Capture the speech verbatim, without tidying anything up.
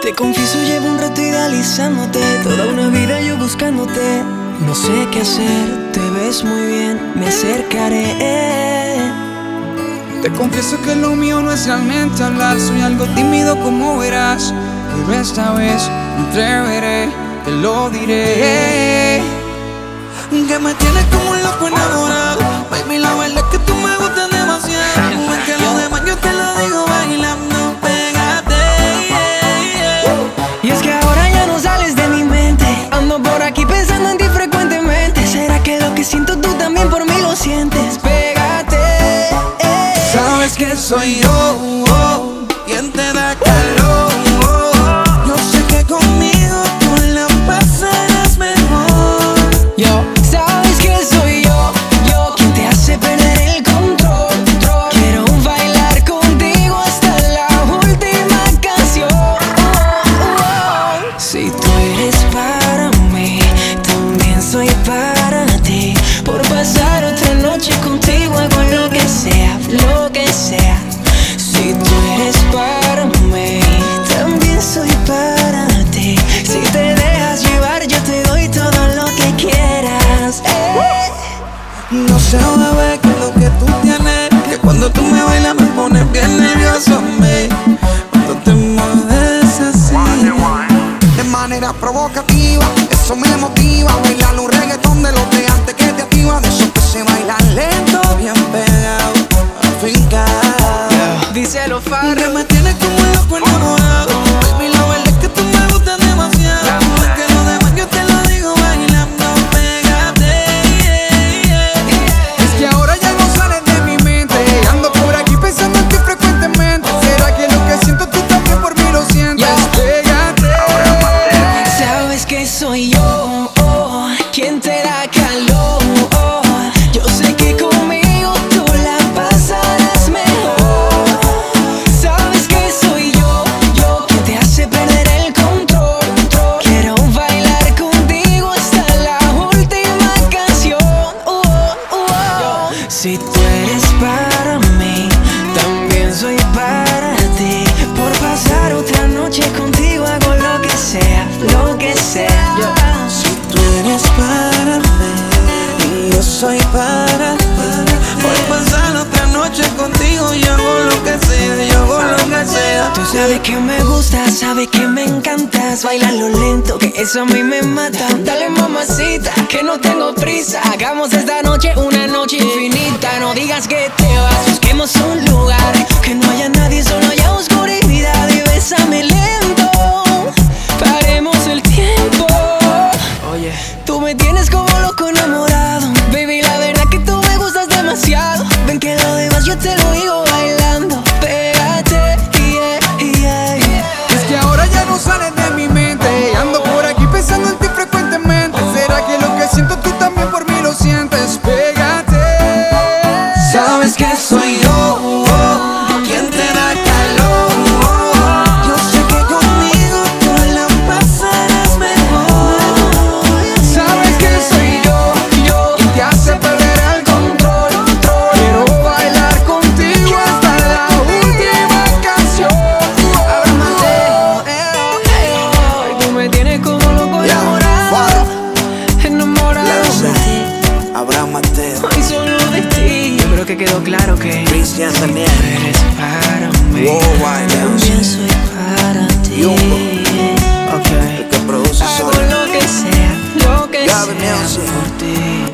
Te confieso, llevo un rato idealizándote, toda una vida yo buscándote. No sé qué hacer, te ves muy bien, me acercaré. Te confieso que lo mío no es realmente hablar, soy algo tímido como verás, pero esta vez me atreveré, te lo diré. Que me tienes como un loco enamorado, baby, la verdad es que tú me gustas demasiado. Es que lo demás yo te lo digo bailando, pégate, yeah, yeah. Y es que ahora ya no sales de mi mente, ando por aquí pensando en ti frecuentemente. ¿Será que lo que siento tú también por mí lo sientes? Pégate, eh. Sabes que soy yo, oh, quien te da calor, oh. Yo sé que conmigo tú la pasarás mejor. Yo, sabes que soy yo, yo quien te hace perder el control. Quiero bailar contigo hasta la última canción. Oh, oh. Si tú eres para mí, también soy para ti. Por pasar otra noche contigo hago lo que sea, lo que sea. Si tú eres para mí, también soy para ti. Si te dejas llevar, yo te doy todo lo que quieras. eh. No sé, bebé, que lo que tú tienes, que cuando tú me bailas me pones bien nervioso, me. Cuando te mueves así, de manera provocativa, eso me motiva. Bailar un reggaetón de los de antes que te activa, de esos que se bailan lento, bien pegado, afincado. Yeah. Díselo, Que Farro. me tienes como un loco enamorado, baby, la verdad es que tú me gustas demasiado. Es que lo demás yo te lo digo bailando, pégate, yeah, yeah. Es que ahora ya no sales de mi mente, ando por aquí pensando en ti frecuentemente. ¿Será que lo que siento tú también por mí lo sientes? Yeah. Pégate. Sabes que soy yo, oh, quien te da calor. Oh, yo sé que conmigo tú la pasarás mejor. Sabes que soy yo, yo quien te hace perder el control. Quiero bailar contigo hasta la última canción. Oh, oh, oh. Si tú eres para mí, también soy para ti. Por pasar otra noche contigo hago lo que sea, lo que sea. Si tú eres para mí y yo soy para ti, por pasar otra noche contigo yo hago lo que sea, yo hago lo que sea. Tú sabes que me gusta, sabes que me encantas. Bailalo lento, que eso a mí me mata. Dale, mamacita, que no tengo prisa. Hagamos esta noche una noche infinita. No digas que te vas, busquemos un lugar que no haya nadie, solo haya oscuridad. Y bésame lento, paremos el tiempo. Oye, tú me tienes como loco enamorado, baby, la verdad que tú me gustas demasiado. Ven que lo demás yo te lo digo bailando. Pégate, yeah, yeah, yeah. Es que ahora ya no sales de mi mente, ando por aquí pensando en ti frecuentemente. ¿Será que lo que siento tú también por mí lo sientes? Pégate. Sabes que soy yo, oh, quien te da calor, oh. Yo sé que conmigo tú la pasarás mejor. Sabes que soy yo, yo quien te hace perder el control. Quiero bailar contigo hasta la última canción. Ay, tú me tienes como loco enamorado, enamorado de ti. Abraham Mateo, Ay, solo de ti. Yo creo que quedó claro que Cristian tú Daniel, eres para mí, Worldwide también Music, soy para ti. Jumbo, Okay. el que produce Hago solo. lo que sea, lo que Gabby sea Music. por ti.